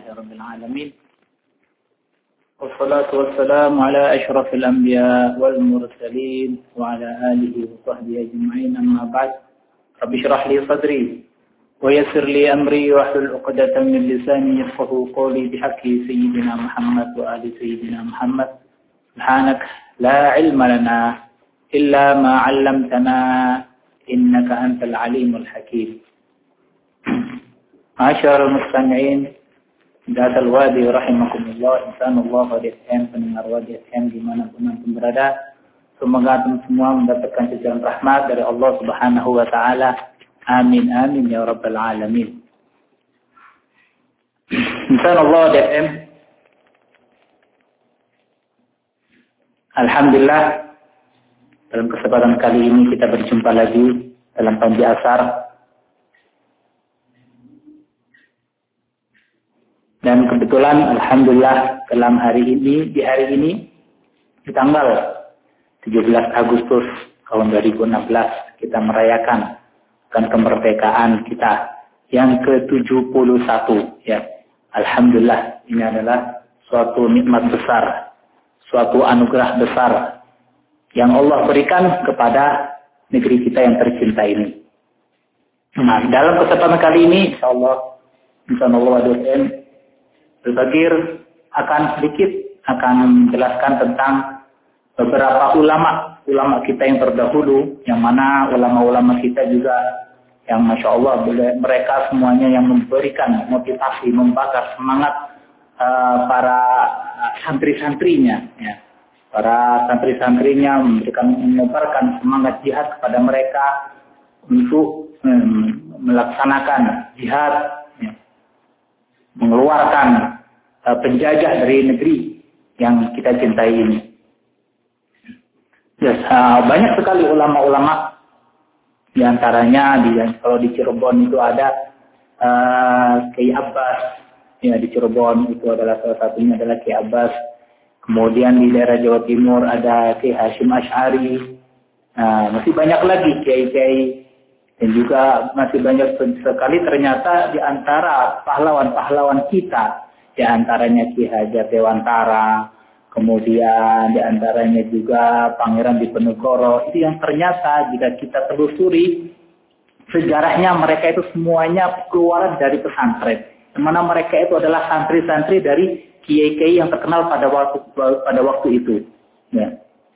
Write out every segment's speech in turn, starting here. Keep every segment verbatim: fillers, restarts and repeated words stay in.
رب العالمين والصلاة والسلام على أشرف الأنبياء والمرسلين وعلى آله وصحبه أجمعين أما بعد رب اشرح لي صدري ويسر لي أمري واحلل عقدة من لساني يفقهوا قولي بحق سيدنا محمد وآل سيدنا محمد سبحانك لا علم لنا إلا ما علمتنا إنك أنت العليم الحكيم. Masyaallah mustami'in Datal Wadi rahimakumullah, insyaallah Wadi F M, pendengar Wadi F M dimanapun antum berada, semoga antum semua mendapatkan curahan rahmat dari Allah Subhanahu wa taala. Amin amin ya rabbal alamin. Insyaallah Wadi F M, alhamdulillah dalam kesempatan kali ini kita berjumpa lagi dalam Panji Asar. Dan kebetulan alhamdulillah dalam hari ini, di hari ini, di tanggal tujuh belas Agustus tahun dua ribu enam belas, kita merayakan kan kemerdekaan kita yang ke tujuh puluh satu. Ya. Alhamdulillah, ini adalah suatu nikmat besar, suatu anugerah besar yang Allah berikan kepada negeri kita yang tercinta ini. Nah, dalam kesempatan kali ini, insyaallah, insyaallah dosen Al-Bagir akan sedikit akan menjelaskan tentang beberapa ulama, ulama kita yang terdahulu, yang mana ulama-ulama kita juga yang Masya Allah mereka semuanya yang memberikan motivasi, membakar semangat uh, para santri-santrinya, ya. Para santri-santrinya memberikan mengobarkan semangat jihad kepada mereka untuk um, melaksanakan jihad, ya. Mengeluarkan penjajah dari negeri yang kita cintai ini. Yes, uh, banyak sekali ulama-ulama, di antaranya di kalau di Cirebon itu ada uh, Kiai Abbas, ya di Cirebon itu adalah salah satunya adalah Kiai Abbas. Kemudian di daerah Jawa Timur ada Kiai Hashim Asy'ari. Nah, masih banyak lagi kiai-kiai dan juga masih banyak sekali ternyata di antara pahlawan-pahlawan kita. Di antaranya Ki Hajar Dewantara, kemudian di antaranya juga Pangeran Diponegoro. Itu yang ternyata jika kita telusuri sejarahnya mereka itu semuanya keluar dari pesantren. Di mana mereka itu adalah santri-santri dari kiai-kiai yang terkenal pada waktu pada waktu itu. Ya.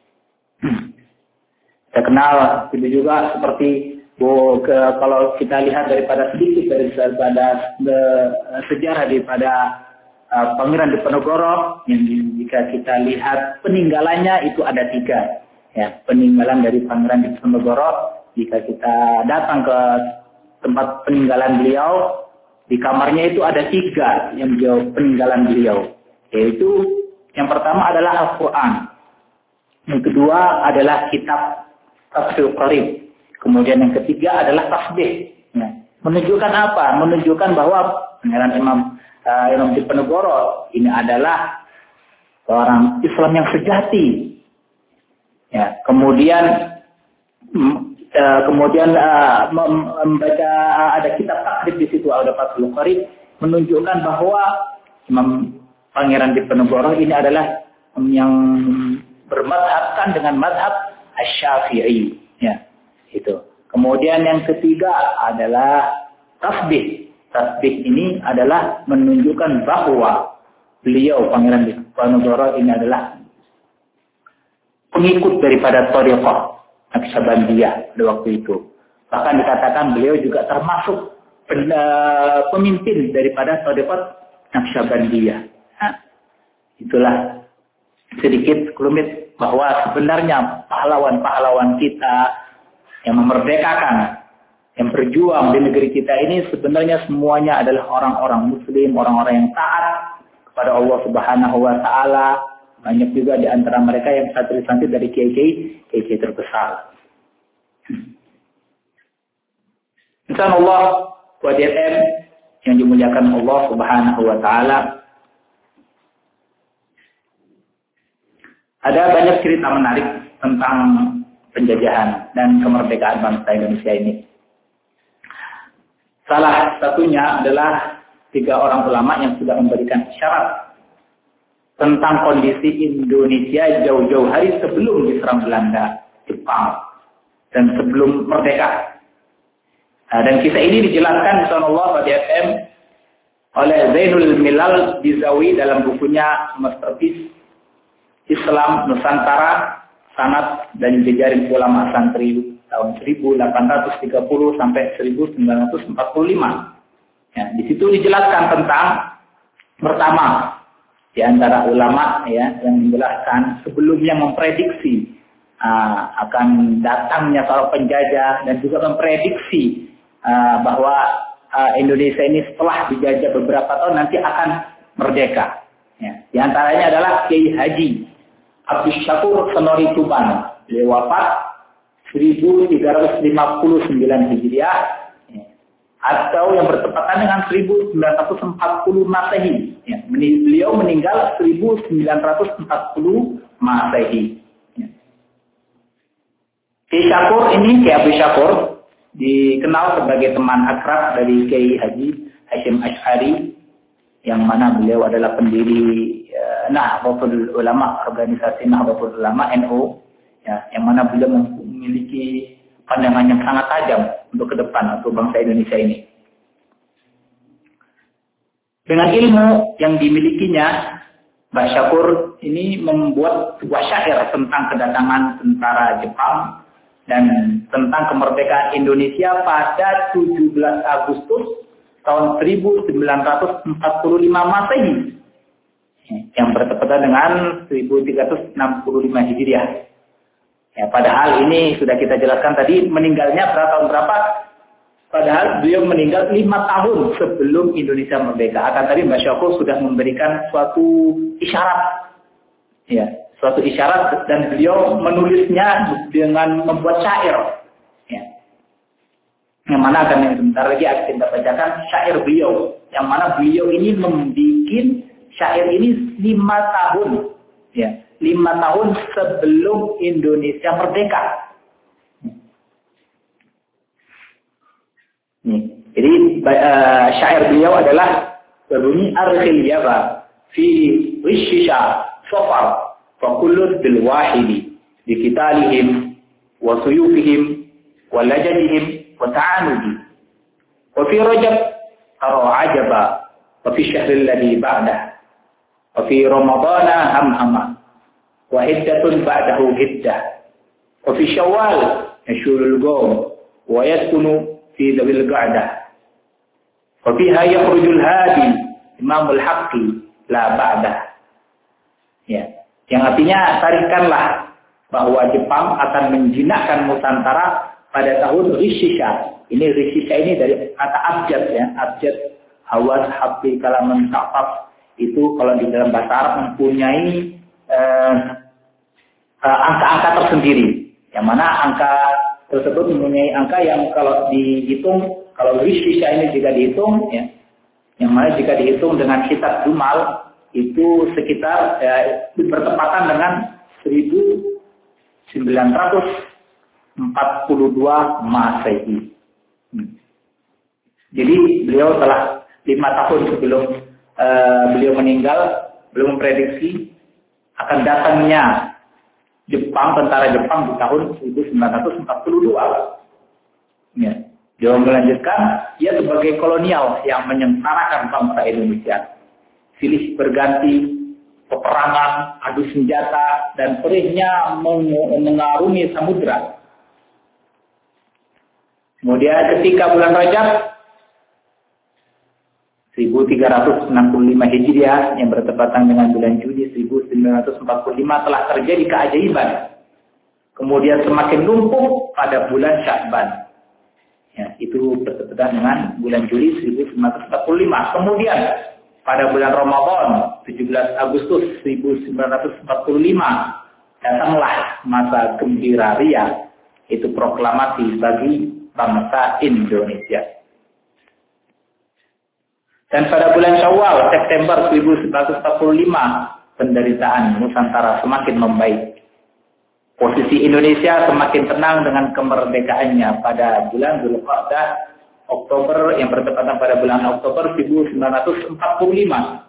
Terkenal itu juga seperti oh, ke, kalau kita lihat daripada sedikit daripada de, sejarah daripada Uh, Pangeran Diponegoro, yang jika kita lihat peninggalannya itu ada tiga, ya peninggalan dari Pangeran Diponegoro. Jika kita datang ke tempat peninggalan beliau, di kamarnya itu ada tiga yang beliau peninggalan beliau, yaitu yang pertama adalah Al-Quran, yang kedua adalah kitab Tafsir Qarib, kemudian yang ketiga adalah tasbih. Ya. Menunjukkan apa? Menunjukkan bahwa Pangeran Imam Uh, Imam Diponegoro ini adalah seorang Islam yang sejati. Ya, kemudian uh, kemudian uh, membaca uh, ada kitab takrib di situ, ada Fathul Qarib, menunjukkan bahwa Imam Pangeran Diponegoro ini adalah um, yang bermadhabkan dengan madhab Asy-Syafi'i. Ya, itu. Kemudian yang ketiga adalah tasbih. Tasbih ini adalah menunjukkan bahwa beliau Pangeran Diponegoro ini adalah pengikut daripada Thariqah Naqsyabandiyah pada waktu itu. Bahkan dikatakan beliau juga termasuk pen, uh, pemimpin daripada Thariqah Naqsyabandiyah. Nah, itulah sedikit sekelumit bahwa sebenarnya pahlawan-pahlawan kita yang memerdekakan, yang berjuang di negeri kita ini sebenarnya semuanya adalah orang-orang muslim, orang-orang yang taat kepada Allah Subhanahu wa taala. Banyak juga di antara mereka yang santri-santri dari kiai-kiai, kiai-kiai terbesar. Insyaallah buat D M yang dimuliakan Allah Subhanahu wa taala. Ada banyak cerita menarik tentang penjajahan dan kemerdekaan bangsa Indonesia ini. Salah satunya adalah tiga orang ulama yang sudah memberikan isyarat tentang kondisi Indonesia jauh-jauh hari sebelum diserang Belanda, Jepang, dan sebelum merdeka. Nah, dan kisah ini dijelaskan insyaallah pada F M oleh Zainul Milal Bizawi dalam bukunya Masterpiece Islam Nusantara, Sanad dan Jejaring Ulama Santri tahun seribu delapan ratus tiga puluh sampai seribu sembilan ratus empat puluh lima. Ya, di situ dijelaskan tentang pertama di antara ulama ya yang menjelaskan sebelumnya memprediksi uh, akan datangnya para penjajah dan juga memprediksi uh, bahwa uh, Indonesia ini setelah dijajah beberapa tahun nanti akan merdeka. Ya, di antaranya adalah Kiai Haji Abdus Syakur Senori Tuban, beliau wafat seribu tiga ratus lima puluh sembilan Hijriah. Atau yang bertepatan dengan seribu sembilan ratus empat puluh Masehi. Ya, beliau meninggal seribu sembilan ratus empat puluh Masehi. Ya. Kiai Syakur ini, Kiai Abu Syakur, dikenal sebagai teman akrab dari Kiai Haji Hasyim Asy'ari, yang mana beliau adalah pendiri uh, Nahdlatul Ulama, organisasi Nahdlatul Ulama N U, ya, yang mana beliau memiliki pandangan yang sangat tajam untuk ke depan untuk bangsa Indonesia ini. Dengan ilmu yang dimilikinya, Mbak Syakur ini membuat sebuah syair tentang kedatangan tentara Jepang dan tentang kemerdekaan Indonesia pada tujuh belas Agustus tahun seribu sembilan ratus empat puluh lima Masehi, yang bertepatan dengan seribu tiga ratus enam puluh lima Hijriah. Ya, padahal ini sudah kita jelaskan tadi meninggalnya berapa tahun berapa. Padahal beliau meninggal lima tahun sebelum Indonesia merdeka. Akan tadi Mbak Syakur sudah memberikan suatu isyarat, ya, suatu isyarat dan beliau menulisnya dengan membuat syair. Ya. Yang mana akan yang sebentar lagi akan kita bacakan syair beliau. Yang mana beliau ini membuat syair ini lima tahun, ya. Lima tahun sebelum Indonesia merdeka. Nih, jadi uh, syair beliau adalah berbunyi arkhil yaba fi wishisha safar fa kullun bil wahidi bi qitalihim wa suyufihim wa lajadihim wa ta'anudi wa fi rajab tara ajaba wa fi syahril ladhi ba'dah wa fi ramadana hamhama wa hiddatun ba'dahu hiddah wa fi syawal yashulul gawm wa yaskunu fi dawil qa'dah wa fiha yakhrujul hadi imamul haqqi la ba'dah. Ya, yang artinya tarikanlah bahwa Jepang akan menjinakkan Nusantara pada tahun Rishisha. Ini Rishisha ini dari kata abjad ya, abjad hawas haqqi kalaman ta'af, itu kalau di dalam bahasa Arab mempunyai eh, angka-angka tersendiri, yang mana angka tersebut mempunyai angka yang kalau dihitung, kalau Rishisha ini jika dihitung, ya, yang mana jika dihitung dengan kitab Jumal itu sekitar ya, bertepatan dengan seribu sembilan ratus empat puluh dua Masehi. Hmm. Jadi beliau telah lima tahun sebelum uh, beliau meninggal, beliau memprediksi akan datangnya Jepang, tentara Jepang di tahun seribu sembilan ratus empat puluh dua. Ya. Dia melanjutkan, ia sebagai kolonial yang menyengsarakan bangsa Indonesia. Silih berganti, peperangan, adu senjata, dan perihnya mengarungi samudra. Kemudian ketika bulan Rajab seribu tiga ratus enam puluh lima Hijriah yang bertepatan dengan bulan Juni seribu sembilan ratus empat puluh lima telah terjadi keajaiban. Kemudian semakin lumpuh pada bulan Sya'ban. Ya, itu bertepatan dengan bulan Juli seribu sembilan ratus empat puluh lima. Kemudian pada bulan Ramadan tujuh belas Agustus seribu sembilan ratus empat puluh lima datanglah masa gembira ria, itu proklamasi bagi bangsa Indonesia. Dan pada bulan Syawal September seribu sembilan ratus empat puluh lima penderitaan Nusantara semakin membaik. Posisi Indonesia semakin tenang dengan kemerdekaannya pada bulan Dzulqa'dah Oktober yang bertepatan pada bulan Oktober seribu sembilan ratus empat puluh lima.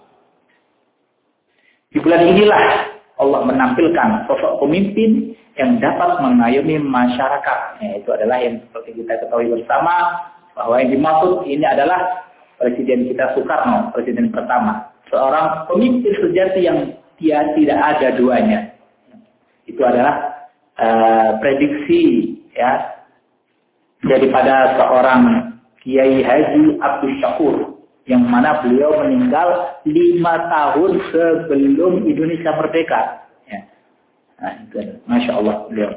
Di bulan inilah Allah menampilkan sosok pemimpin yang dapat mengayomi masyarakat. Ya, itu adalah yang seperti kita ketahui bersama bahwa yang dimaksud ini adalah Presiden kita Soekarno, presiden pertama, seorang pemimpin sejati yang dia tidak ada duanya. Itu adalah uh, prediksi ya daripada seorang Kiai Haji Abdul Syakur, yang mana beliau meninggal lima tahun sebelum Indonesia merdeka. Ya. Nah, itu, Masya Allah beliau.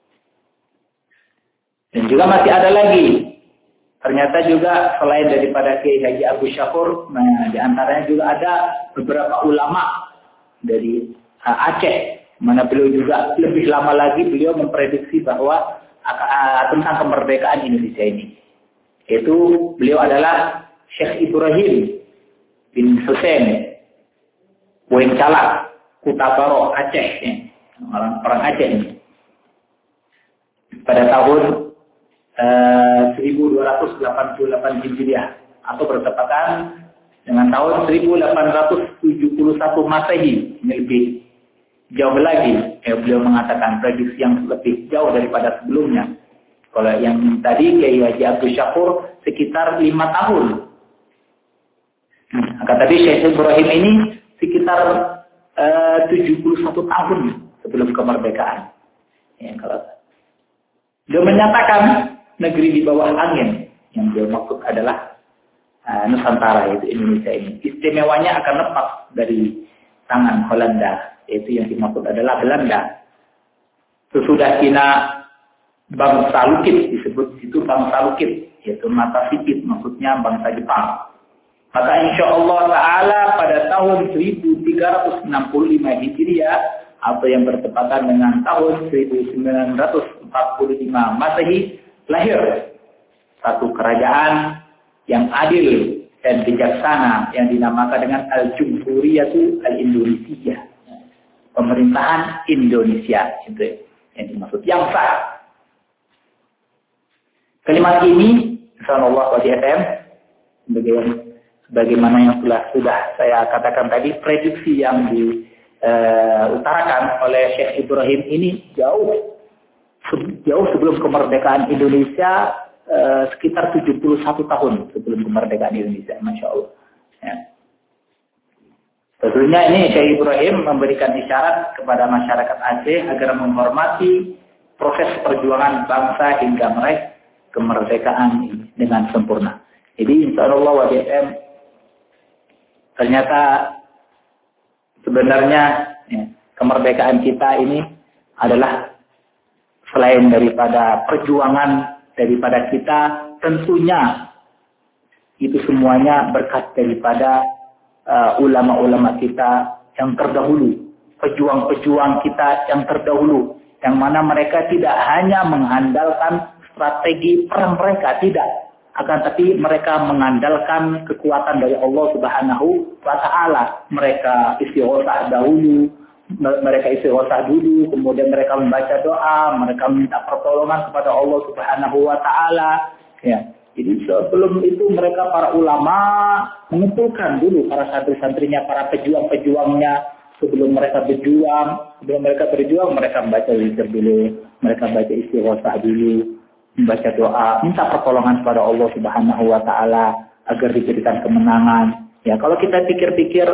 Dan juga masih ada lagi. Ternyata juga selain daripada Kiai Haji Abdul Syakur, nah di antaranya juga ada beberapa ulama dari uh, Aceh, mana beliau juga lebih lama lagi beliau memprediksi bahwa uh, tentang kemerdekaan Indonesia ini. Itu beliau adalah Syekh Ibrahim bin Hussein Boeng Calak, Kutabaro, Aceh, ya. orang orang Aceh ini. Pada tahun uh, seribu dua ratus delapan puluh delapan Hijriah atau bertepatan dengan tahun seribu delapan ratus tujuh puluh satu Masehi. Ini lebih jauh lagi. Ya, beliau mengatakan prediksi yang lebih jauh daripada sebelumnya. Kalau yang tadi Kiai Haji Abdul Syakur sekitar lima tahun. Akan tadi Syekh Ibrahim ini sekitar uh, tujuh puluh satu tahun sebelum kemerdekaan. Ya, kalau dia menyatakan negeri di bawah angin, yang dia maksud adalah uh, Nusantara, yaitu Indonesia ini. Istimewanya akan lepas dari tangan Belanda, yaitu yang dimaksud adalah Belanda. Sesudah Cina bangsa Lukit, disebut itu bangsa Lukit, yaitu mata sipit, maksudnya bangsa Jepang. Maka insya Allah Ta'ala pada tahun seribu tiga ratus enam puluh lima Hijriah atau yang bertepatan dengan tahun seribu sembilan ratus empat puluh lima Masehi, lahir satu kerajaan yang adil dan bijaksana yang dinamakan dengan Al-Jumhuriyatu Al-Indonesia. Pemerintahan Indonesia, itu yang dimaksud, yang sah. Kalimat ini, insyaallah wa D F M, bagaimana yang sudah, sudah saya katakan tadi, prediksi yang diutarakan uh, oleh Syekh Ibrahim ini jauh jauh sebelum kemerdekaan Indonesia, uh, sekitar tujuh puluh satu tahun sebelum kemerdekaan Indonesia, Masya Allah. Ya. Tentunya ini Syekh Ibrahim memberikan isyarat kepada masyarakat Aceh agar menghormati proses perjuangan bangsa hingga meraih kemerdekaan ini dengan sempurna. Jadi insyaallah wa D M, ternyata sebenarnya ya, kemerdekaan kita ini adalah selain daripada perjuangan daripada kita, tentunya itu semuanya berkat daripada uh, ulama-ulama kita yang terdahulu, pejuang-pejuang kita yang terdahulu, yang mana mereka tidak hanya mengandalkan strategi perang mereka, tidak, akan tapi mereka mengandalkan kekuatan dari Allah Subhanahu wa Ta'ala. Mereka istighosah dahulu, mereka istighosah dulu, kemudian mereka membaca doa, mereka minta pertolongan kepada Allah Subhanahu wa Ta'ala. Ya, jadi sebelum itu mereka para ulama mengumpulkan dulu para santri-santrinya, para pejuang-pejuangnya. Sebelum mereka berjuang, sebelum mereka berjuang, mereka membaca zikir dulu, mereka baca istighosah dulu, membaca doa, minta pertolongan kepada Allah Subhanahu wa Ta'ala agar diberikan kemenangan. Ya, kalau kita pikir-pikir,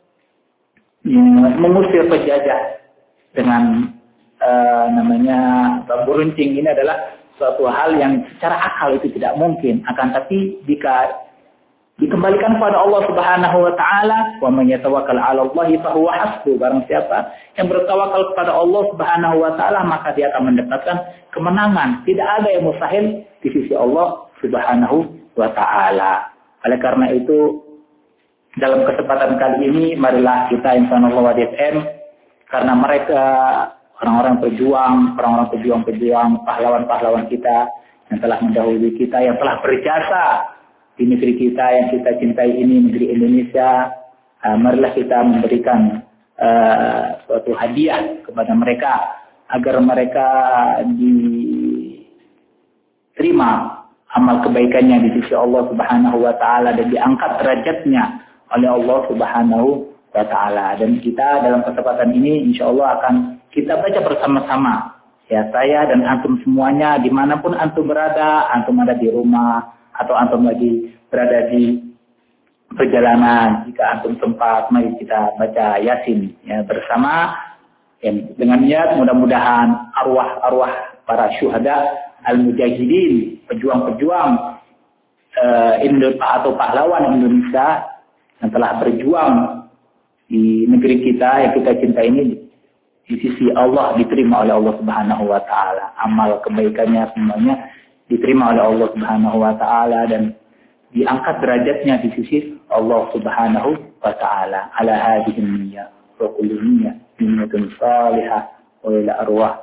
ya, mengusir penjajah dengan uh, namanya bambu runcing ini adalah suatu hal yang secara akal itu tidak mungkin. Akan tapi jika dikembalikan kepada Allah Subhanahu wa Ta'ala, wa man yatawakkal 'ala Allahi fa huwa hasbuh. Barang siapa yang bertawakal kepada Allah Subhanahu wa Ta'ala, maka dia akan mendapatkan kemenangan. Tidak ada yang mustahil di sisi Allah Subhanahu wa Ta'ala. Oleh karena itu, dalam kesempatan kali ini, marilah kita insyaallah wa D F M, karena mereka orang-orang pejuang, orang-orang pejuang-pejuang, pahlawan-pahlawan kita yang telah mendahului kita, yang telah berjasa di negeri kita yang kita cintai ini, negeri Indonesia, uh, marilah kita memberikan uh, suatu hadiah kepada mereka agar mereka diterima amal kebaikannya di sisi Allah Subhanahu wa taala dan diangkat derajatnya oleh Allah Subhanahu wa taala. Dan kita dalam kesempatan ini insyaallah akan kita baca bersama-sama. Ya, saya dan antum semuanya dimanapun antum berada, antum ada di rumah atau antum lagi berada di perjalanan, jika antum sempat, mari kita baca Yasin ya, bersama ya, dengan niat mudah-mudahan arwah-arwah para syuhada al-mujahidin, pejuang-pejuang uh, Indonesia atau pahlawan Indonesia yang telah berjuang di negeri kita yang kita cinta ini, di sisi Allah diterima oleh Allah Subhanahu wa taala. Amal kebaikannya semuanya diterima oleh Allah Subhanahu wa taala dan diangkat derajatnya di sisi Allah Subhanahu wa taala. Ala hadhihi niyyah wa kullu niyyah niyyatun salihah wa ila arwah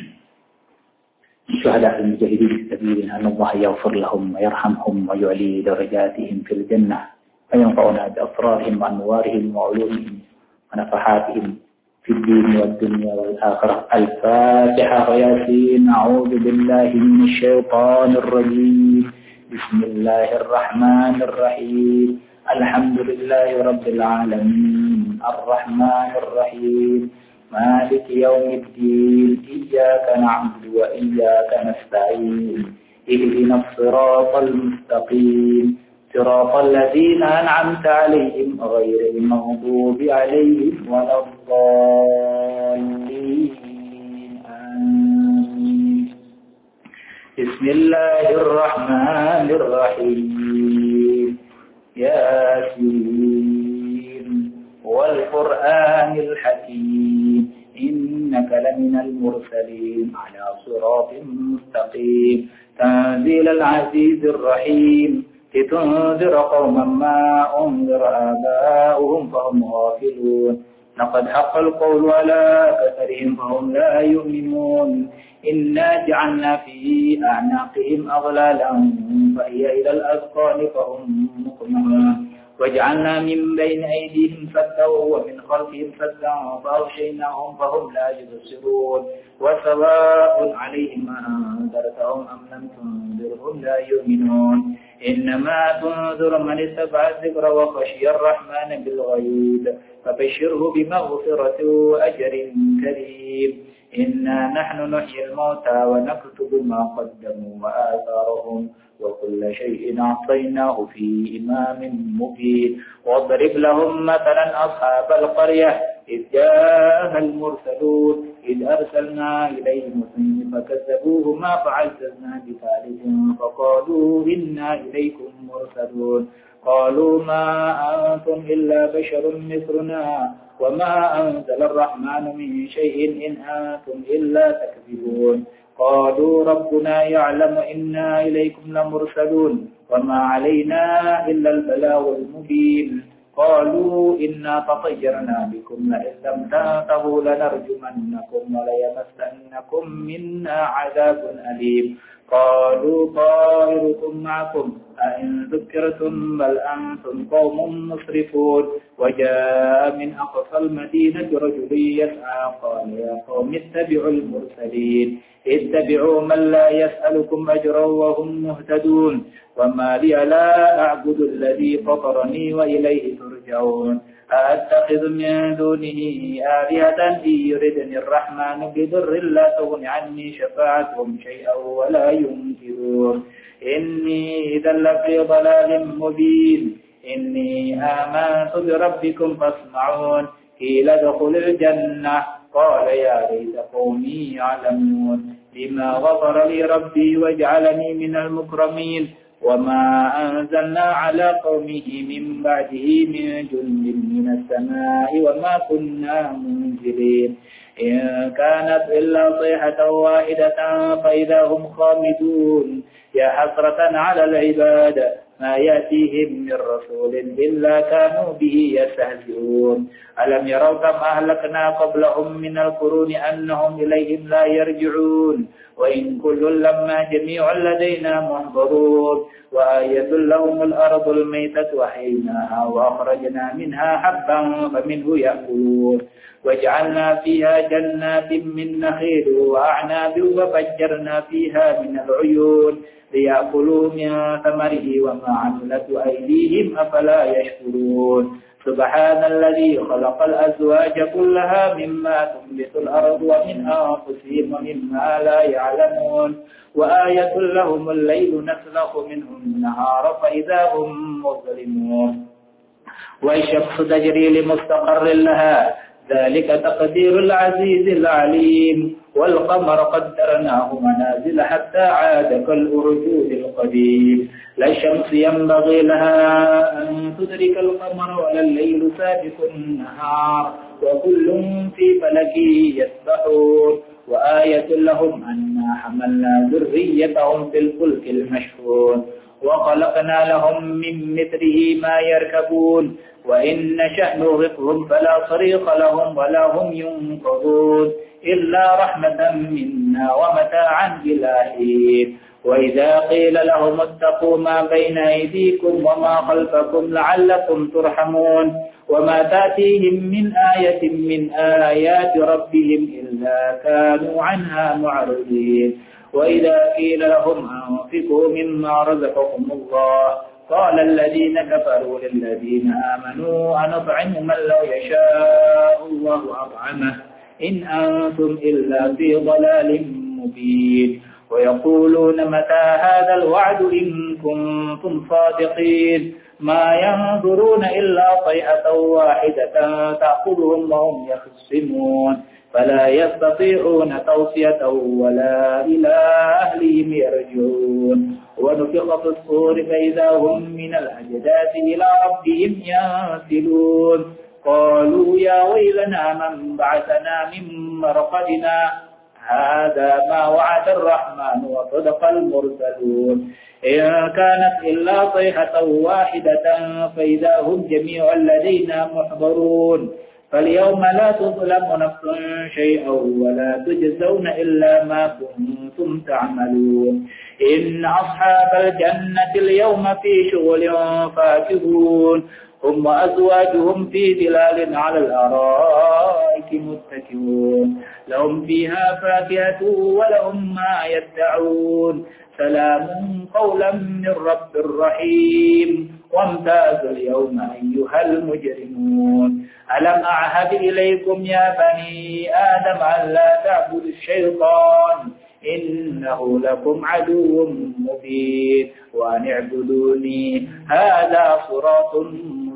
syuhada al-mujahidin fi sabilillah, Allah yaghfir lahum wa yarhamhum wa yu'li darajatihim fil jannah wa yanfa'una bi asrarihim wa anwarihim wa ulumihim wa nafahatihim في الدين والدنيا والآخرة. الفاتحة وياسين. أعوذ بالله من الشيطان الرجيم. بسم الله الرحمن الرحيم. الحمد لله رب العالمين الرحمن الرحيم مالك يوم الدين إياك نعبد وإياك نستعين اهدنا الصراط المستقيم صراط الذين أنعمت عليهم غير المغضوب عليهم ولا الضالين. آمين. بسم الله الرحمن الرحيم. ياسين والقرآن الحكيم إنك لمن المرسلين على صراط مستقيم تنزيل العزيز الرحيم لتنذر قوما ما أنذر آباؤهم فهم غافلون لقد حق القول على أكثرهم فهم لا يؤمنون إنا جعلنا في أعناقهم أغلالا فهي إلى الأذقان فهم مقمحون وجعلنا من بين أيديهم سدا ومن خلفهم سدا فأغشيناهم فهم لا يبصرون وسواء عليهم أنذرتهم أم لم تنذرهم لا يؤمنون إنما تنذر من اتبع الذكر وخشي الرحمن بالغيب فبشره بمغفرة وأجر كريم إنا نحن نحيي الموتى ونكتب ما قدموا وآثارهم وكل شيء أعطيناه في إمام مبين واضرب لهم مثلا أصحاب القرية إذ جاءها المرسلون إذ أرسلنا إليهم اثنين فكذبوهما فعززنا بثالث فقالوا إنا إليكم مرسلون قالوا ما أنتم إلا بشر مثلنا وما أنزل الرحمن من شيء إن أنتم إلا تكذبون قالوا ربنا يعلم إنا إليكم لمرسلون وما علينا إلا البلاغ المبين قالوا إنا تطيرنا بكم لئن لم تنتهوا لنرجمنكم وليمسنكم منا عذاب أليم قالوا طائركم معكم أئن ذكرتم بل أنتم قوم مسرفون وجاء من أقصى المدينة رجل يسعى قال يا قوم اتبعوا المرسلين اتبعوا من لا يسألكم أجرا وهم مهتدون وما لي لا أعبد الذي فطرني وإليه ترجعون أأتخذ من دونه آلهة إن يردني الرحمن بضر لا تغن عني شفاعتهم شيئا ولا ينكرون إني إذا لفي ضلال مبين إني آمنت بربكم فاسمعون قيل ادخل الجنة قال يا ليت قومي يعلمون بما غفر لي ربي وجعلني من المكرمين وما أنزلنا على قومه من بعده من جند من السماء وما كنا منزلين إن كانت إلا صيحة واحدة فإذا هم خامدون يا حسرة على العباد ما يأتيهم من رسول إلا كانوا به يستهزئون ألم يروا كم أهلكنا قبلهم من القرون أنهم إليهم لا يرجعون وإن كل لما جميع لدينا محضرون وآية لهم الأرض الميتة وحيناها وأخرجنا منها حبا فمنه يأكلون وجعلنا فيها جنات من نخيل وأعناب وفجرنا فيها من العيون ليأكلوا من ثمره وما عملت أيديهم أفلا يشكرون سبحان الذي خلق الأزواج كلها مما تنبت الأرض ومن أنفسهم ومما لا يعلمون وآية لهم الليل نسلخ منه النهار فإذا هم مظلمون والشمس تجري لمستقر لها ذلك تقدير العزيز العليم والقمر قدرناه منازل حتى عاد كالأرجوز القديم لا الشمس ينبغي لها أن تدرك القمر ولا الليل سابق النهار وكل في فلك يسبحون وآية لهم أنا حملنا ذريتهم في الفلك المشحون وخلقنا لهم من مثله ما يركبون وإن نشأ نغرقهم فلا صريخ لهم ولا هم ينقذون إلا رحمة منا ومتاعا إلى حين وإذا قيل لهم اتقوا ما بين أيديكم وما خلفكم لعلكم ترحمون وما تأتيهم من آية من آيات ربهم إلا كانوا عنها معرضين وإذا قيل لهم أنفقوا مما رزقكم الله قال الذين كفروا للذين آمنوا أنطعم من لو يشاء الله أطعمه إن أنتم إلا في ضلال مبين ويقولون متى هذا الوعد إن كنتم صادقين ما ينظرون إلا صيحة واحدة تأخذهم وهم يخصمون فلا يستطيعون توصية ولا إلى أهلهم يرجعون ونفخ في الصور فإذا هم من الأجداث إلى ربهم ينسلون قالوا يا ويلنا من بعثنا من مرقدنا هذا ما وعد الرحمن وصدق المرسلون إن كانت إلا صيحة واحدة فإذا هم جميع لدينا محضرون فاليوم لا تظلم نفس شيئا ولا تجزون إلا ما كنتم تعملون إن أصحاب الجنة اليوم في شغل فاكهون هم وأزواجهم في ظلال على الأرائك متكئون لهم فيها فاكهة ولهم ما يدعون سلام قولا من رب رحيم وامتازوا اليوم أيها المجرمون ألم أعهد إليكم يا بني آدم أن لا تعبدوا الشيطان إنه لكم عدو مبين وأن اعبدوني هذا صراط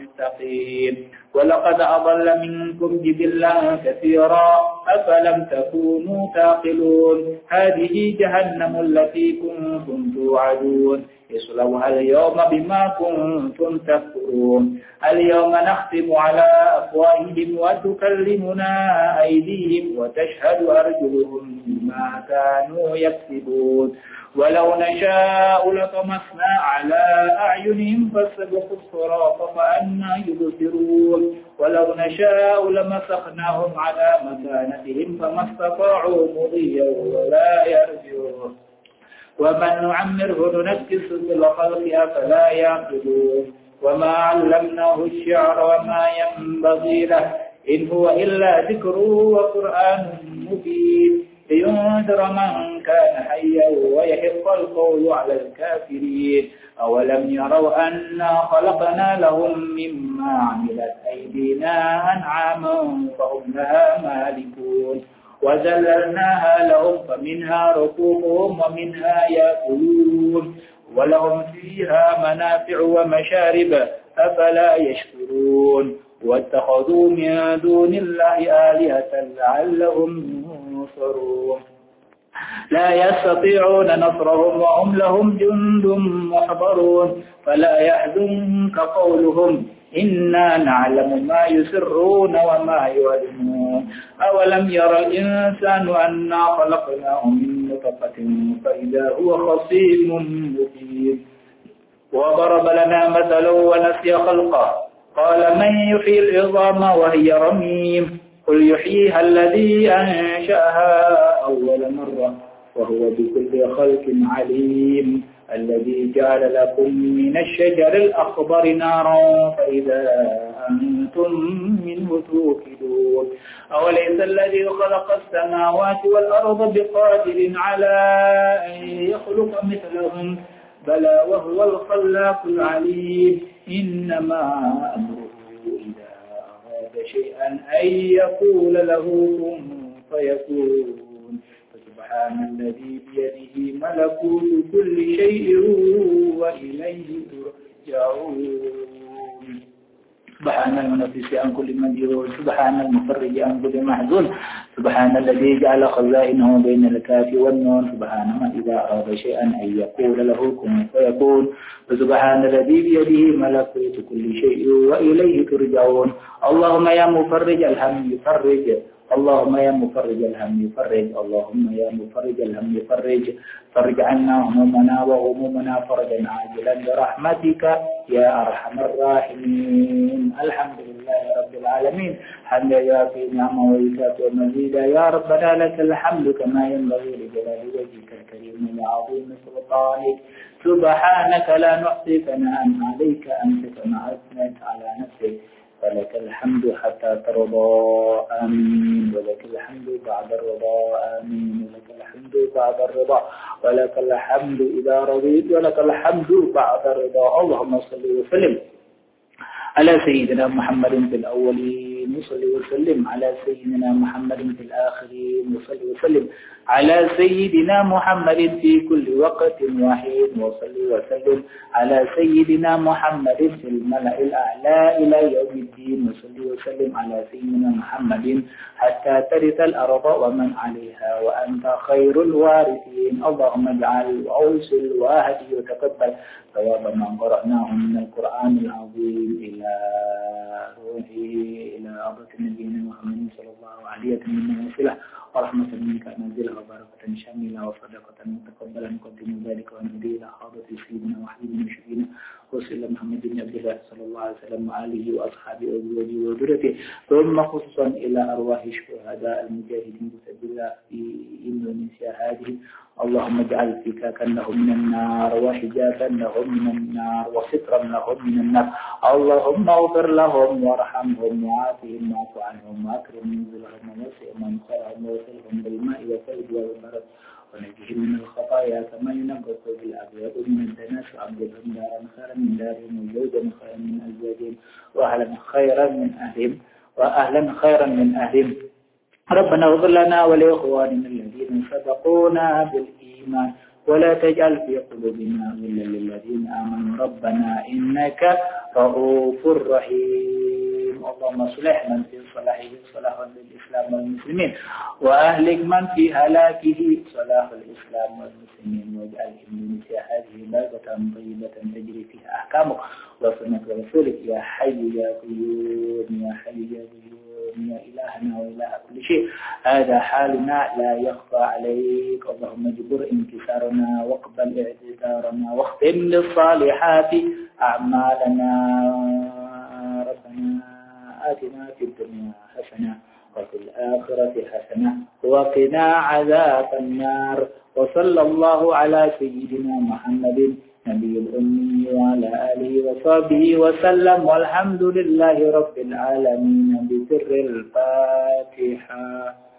مستقيم ولقد أضل منكم جبلا كثيرا أفلم تكونوا تعقلون هذه جهنم التي كنتم توعدون اصلوها اليوم بما كنتم تكفرون اليوم نختم على أفواههم وتكلمنا أيديهم وتشهد أرجلهم بما كانوا يكسبون ولو نشاء لطمسنا على أعينهم فاستبقوا الصراط فأنى يبصرون ولو نشاء لمسخناهم على مكانتهم فما استطاعوا مضيا ولا يرجعون ومن نعمره ننكسه في الخلق أفلا يعقلون وما علمناه الشعر وما ينبغي له إن هو إلا ذكر وقرآن مبين لينذر من كان حيا ويحق القول على الكافرين أولم يروا أنا خلقنا لهم مما عملت أيدينا أنعاما فهم لها مالكون وذللناها لهم فمنها ركوبهم ومنها يأكلون ولهم فيها منافع ومشارب أفلا يشكرون واتخذوا من دون الله آلهة لعلهم ينصرون لا يستطيعون نصرهم وهم لهم جند محضرون فلا يحزنك قولهم إنا نعلم ما يسرون وما يعلنون أولم يرى الإنسان أنا خلقناه من نطفة فإذا هو خصيم مبين وضرب لنا مثلا ونسي خلقه قال من يحيي العظام وهي رميم قل يحييها الذي أنشأها أول مرة وهو بكل خلق عليم الذي جعل لكم من الشجر الأخضر نارا فإذا أنتم منه توقدون أوليس الذي خلق السماوات والأرض بقادر على أن يخلق مثلهم بلى وهو الخلاق العليم إنما أمره إذا أراد شيئا أن يقول له كن فيكون فسبحان الذي بيده ملكوت كل شيء وإليه ترجعون سبحان المنفس عن كل مجهول سبحان المفرج عن كل محزون سبحان الذي جعل خزائنه بين الكاف والنون سبحان من إذا أراد شيئا أن يقول له كن فيكون فسبحان الذي بيده ملكوت كل شيء وإليه ترجعون اللهم يا مفرج الهم يفرج اللهم يا مفرج الهم يفرج اللهم يا مفرج الهم يفرج فرج عنا همومنا وغمومنا فرجا عاجلا برحمتك يا أرحم الراحمين الحمد لله رب العالمين حمدا يوافي نعمه ويكافئ مزيدا يا ربنا لك الحمد كما ينبغي لجلال وجهك الكريم وعظيم سلطانك سبحانك لا نحصي ثناء عليك أنت كما أثنيت على نفسك ولك الحمد حتى ترضى آمين ولك الحمد بعد الرضا آمين ولك الحمد بعد الرضا ولك الحمد إذا رضيت ولك الحمد بعد الرضا اللهم صل وسلم على سيدنا محمد في الأولين وصل وسلم على سيدنا محمد في الآخرين وصل وسلم على سيدنا محمد في كل وقت وحين وصل وسلم على سيدنا محمد في الملأ الأعلى إلى يوم الدين وصل وسلم على سيدنا محمد حتى ترث الأرض ومن عليها وأنت خير الوارثين اللهم اجعل وأوصل وأهدي وتقبل ثواب ما قرأناه من القرآن العظيم إلى روحي إلى أرض نبينا محمد صلى الله عليه وسلم ورحمة منك نازلة وبركة شاملة وصدقة متقبلة نقدم ذلك ونهدي إلى حاضر سيدنا وحبيبنا وشفينا وسلم محمد بن عبد الله صلى الله عليه وسلم وآله وأصحابه وزوجه وذريته ثم خصوصا إلى أرواح الشهداء المجاهدين في سبيل الله في إندونيسيا هذه اللهم اجعل فكاكا لهم من النار وحجابا لهم من النار وسترا لهم من النار اللهم اغفر لهم وارحمهم وعافهم واعف عنهم واكرم منزلهم ووسع منصرهم ووصلهم بالماء والثلج والبرد ونجهم من الخطايا كما ينقى الثوب الابيض من الدنس وابدلهم دارا خيرا من دارهم وزوجا خيرا من ازواجهم واهلا خيرا من اهلهم واهلا خيرا من اهلهم ربنا اغفر لنا ولإخواننا الذين سبقونا بالإيمان ولا تجعل في قلوبنا غلا للذين آمنوا ربنا إنك رؤوف رحيم اللهم اصلح من في صلاحه صلاح للإسلام والمسلمين وأهلك من في هلاكه صلاح الإسلام والمسلمين واجعل إندونيسيا هذه بلدة طيبة تجري فيها أحكامك وسنة رسولك يا حي يا قيوم يا حي يا قيوم يا إلهنا وإله كل شيء هذا حالنا لا يخفى عليك اللهم اجبر انكسارنا واقبل اعتذارنا واختم للصالحات أعمالنا ربنا آتنا في الدنيا حسنة وفي الآخرة حسنة وقنا عذاب النار وصلى الله على سيدنا محمد نبي الأمي وعلى آله وصحبه وسلم والحمد لله رب العالمين بسر الفاتحة.